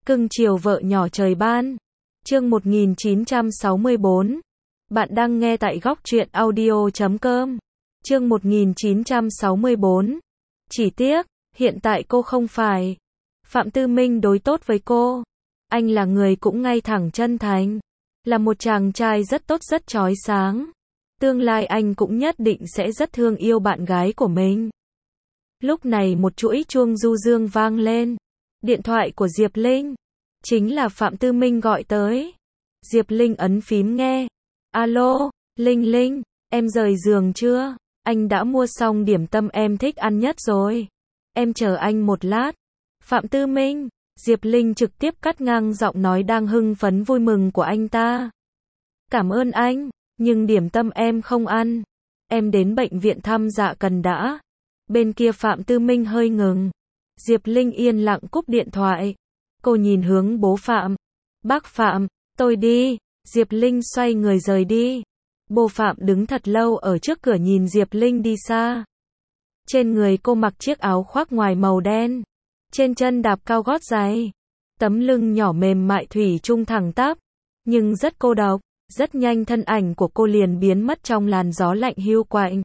Cưng chiều vợ nhỏ trời ban. Chương 1964. Bạn đang nghe tại góc truyện audio.com. Chương 1964. Chỉ tiếc, hiện tại cô không phải. Phạm Tư Minh đối tốt với cô. Anh là người cũng ngay thẳng chân thành. Là một chàng trai rất tốt rất chói sáng. Tương lai anh cũng nhất định sẽ rất thương yêu bạn gái của mình. Lúc này một chuỗi chuông du dương vang lên. Điện thoại của Diệp Linh. Chính là Phạm Tư Minh gọi tới. Diệp Linh ấn phím nghe. Alo, Linh Linh, em rời giường chưa? Anh đã mua xong điểm tâm em thích ăn nhất rồi. Em chờ anh một lát. Phạm Tư Minh. Diệp Linh trực tiếp cắt ngang giọng nói đang hưng phấn vui mừng của anh ta. Cảm ơn anh, nhưng điểm tâm em không ăn. Em đến bệnh viện thăm Dạ Cần đã. Bên kia Phạm Tư Minh hơi ngừng. Diệp Linh yên lặng cúp điện thoại. Cô nhìn hướng bố Phạm. Bác Phạm, tôi đi. Diệp Linh xoay người rời đi. Bố Phạm đứng thật lâu ở trước cửa nhìn Diệp Linh đi xa. Trên người cô mặc chiếc áo khoác ngoài màu đen. Trên chân đạp cao gót giày. Tấm lưng nhỏ mềm mại thủy chung thẳng tắp. Nhưng rất cô độc. Rất nhanh thân ảnh của cô liền biến mất trong làn gió lạnh hiu quạnh.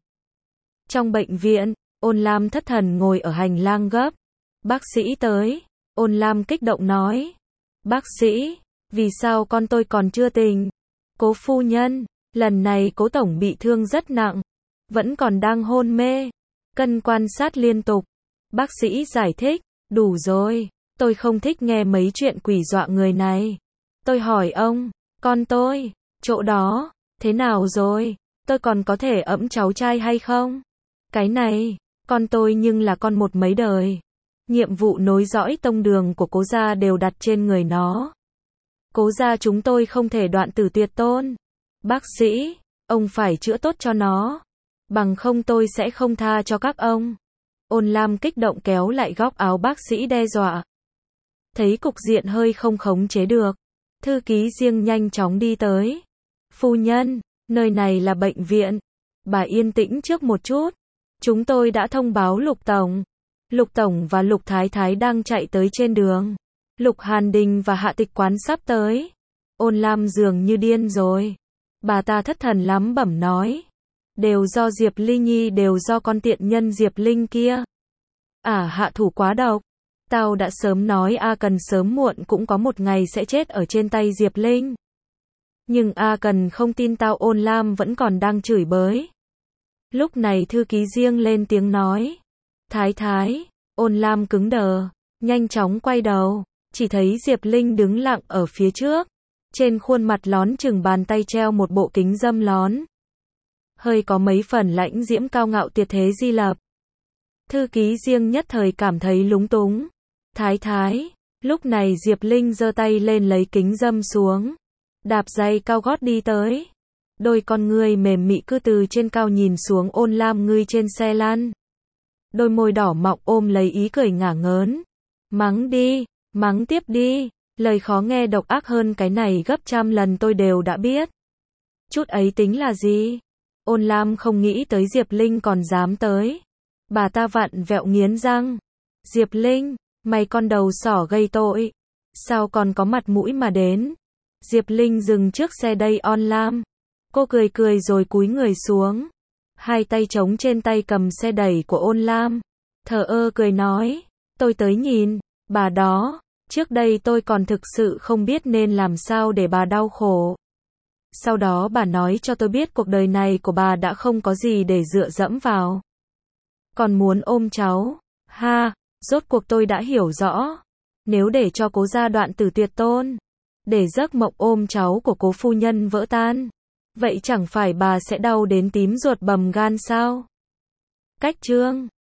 Trong bệnh viện, Ôn Lam thất thần ngồi ở hành lang gấp. Bác sĩ tới. Ôn Lam kích động nói. Bác sĩ, vì sao con tôi còn chưa tỉnh? Cố phu nhân, lần này cố tổng bị thương rất nặng. Vẫn còn đang hôn mê. Cần quan sát liên tục. Bác sĩ giải thích. Đủ rồi, tôi không thích nghe mấy chuyện quỷ dọa người này. Tôi hỏi ông, con tôi, chỗ đó, thế nào rồi? Tôi còn có thể ẵm cháu trai hay không? Cái này, con tôi nhưng là con một mấy đời. Nhiệm vụ nối dõi tông đường của cố gia đều đặt trên người nó. Cố gia chúng tôi không thể đoạn tử tuyệt tôn. Bác sĩ, ông phải chữa tốt cho nó. Bằng không tôi sẽ không tha cho các ông. Ôn Lam kích động kéo lại góc áo bác sĩ đe dọa. Thấy cục diện hơi không khống chế được. Thư ký riêng nhanh chóng đi tới. Phu nhân, nơi này là bệnh viện. Bà yên tĩnh trước một chút. Chúng tôi đã thông báo Lục Tổng. Lục Tổng và Lục Thái Thái đang chạy tới trên đường. Lục Hàn Đình và Hạ Tịch Quán sắp tới. Ôn Lam dường như điên rồi. Bà ta thất thần lắm bẩm nói. Đều do Diệp Linh Nhi, đều do con tiện nhân Diệp Linh kia. Hạ thủ quá độc. Tao đã sớm nói A Cần sớm muộn cũng có một ngày sẽ chết ở trên tay Diệp Linh. Nhưng A Cần không tin tao. Ôn Lam vẫn còn đang chửi bới. Lúc này thư ký riêng lên tiếng nói. Thái Thái. Ôn Lam cứng đờ. Nhanh chóng quay đầu. Chỉ thấy Diệp Linh đứng lặng ở phía trước. Trên khuôn mặt lón chừng bàn tay treo một bộ kính dâm lón. Hơi có mấy phần lãnh diễm cao ngạo tuyệt thế di lập. Thư ký riêng nhất thời cảm thấy lúng túng. Thái Thái. Lúc này Diệp Linh giơ tay lên lấy kính dâm xuống. Đạp giày cao gót đi tới. Đôi con ngươi mềm mị cứ từ trên cao nhìn xuống Ôn Lam ngươi trên xe lăn. Đôi môi đỏ mọng ôm lấy ý cười ngả ngớn. Mắng đi, mắng tiếp đi. Lời khó nghe độc ác hơn cái này gấp trăm lần tôi đều đã biết. Chút ấy tính là gì? Ôn Lam không nghĩ tới Diệp Linh còn dám tới. Bà ta vặn vẹo nghiến răng. Diệp Linh, mày con đầu sỏ gây tội. Sao còn có mặt mũi mà đến? Diệp Linh dừng trước xe đây. Ôn Lam. Cô cười cười rồi cúi người xuống. Hai tay trống trên tay cầm xe đẩy của Ôn Lam. Thờ ơ cười nói. Tôi tới nhìn, bà đó. Trước đây tôi còn thực sự không biết nên làm sao để bà đau khổ. Sau đó bà nói cho tôi biết cuộc đời này của bà đã không có gì để dựa dẫm vào. Còn muốn ôm cháu. Ha, rốt cuộc tôi đã hiểu rõ. Nếu để cho cố gia đoạn tử tuyệt tôn. Để giấc mộng ôm cháu của cố phu nhân vỡ tan. Vậy chẳng phải bà sẽ đau đến tím ruột bầm gan sao? Cách chương